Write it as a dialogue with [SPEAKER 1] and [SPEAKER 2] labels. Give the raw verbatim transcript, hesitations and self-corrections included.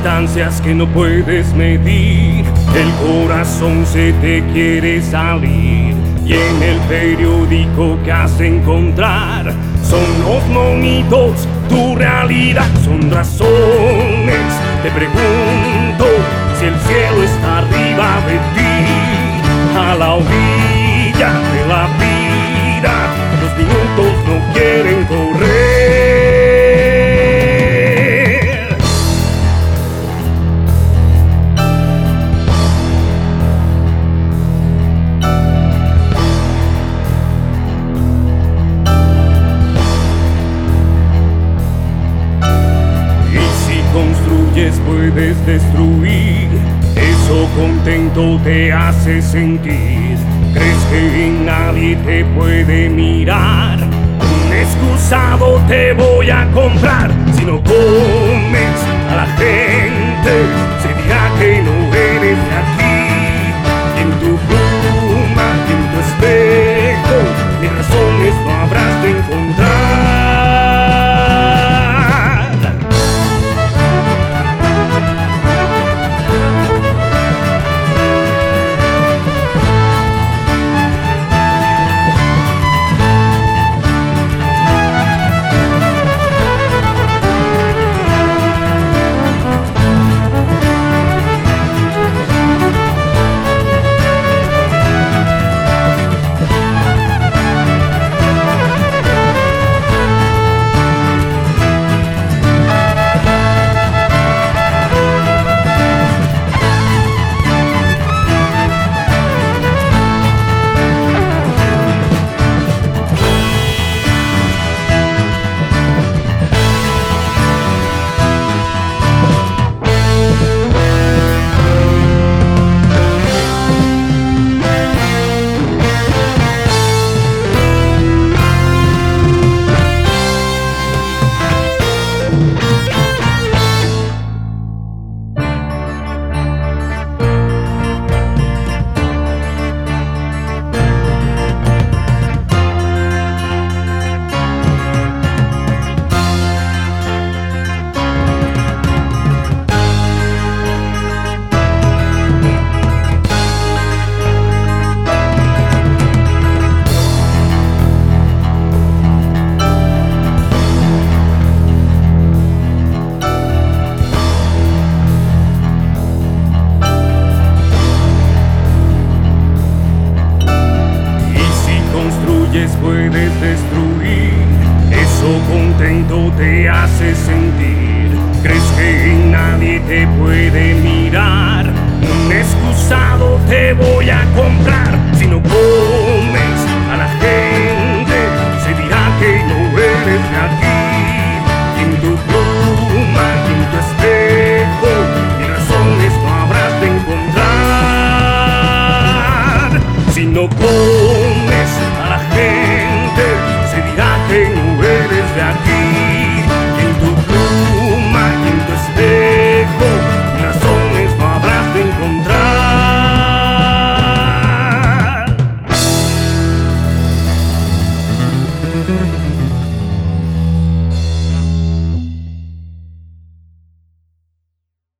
[SPEAKER 1] distancias que no puedes medir. El corazón se te quiere salir y en el periódico que has de encontrar son los monitos, tu realidad son razones. Te pregunto si el cielo está arriba de ti, a la orilla de la vida. Los minutos no quieren correr. Construyes, puedes destruir, eso contento te hace sentir. Crees que nadie te puede mirar, un excusado te voy a comprar. Si no comes a la gente, se dirá que no eres de aquí. Y en tu pluma, y en tu espejo, ni razones no habrás de encontrar. Puedes destruir, eso contento te hace sentir. Crees que nadie te puede mirar, un excusado te voy a comprar. Si no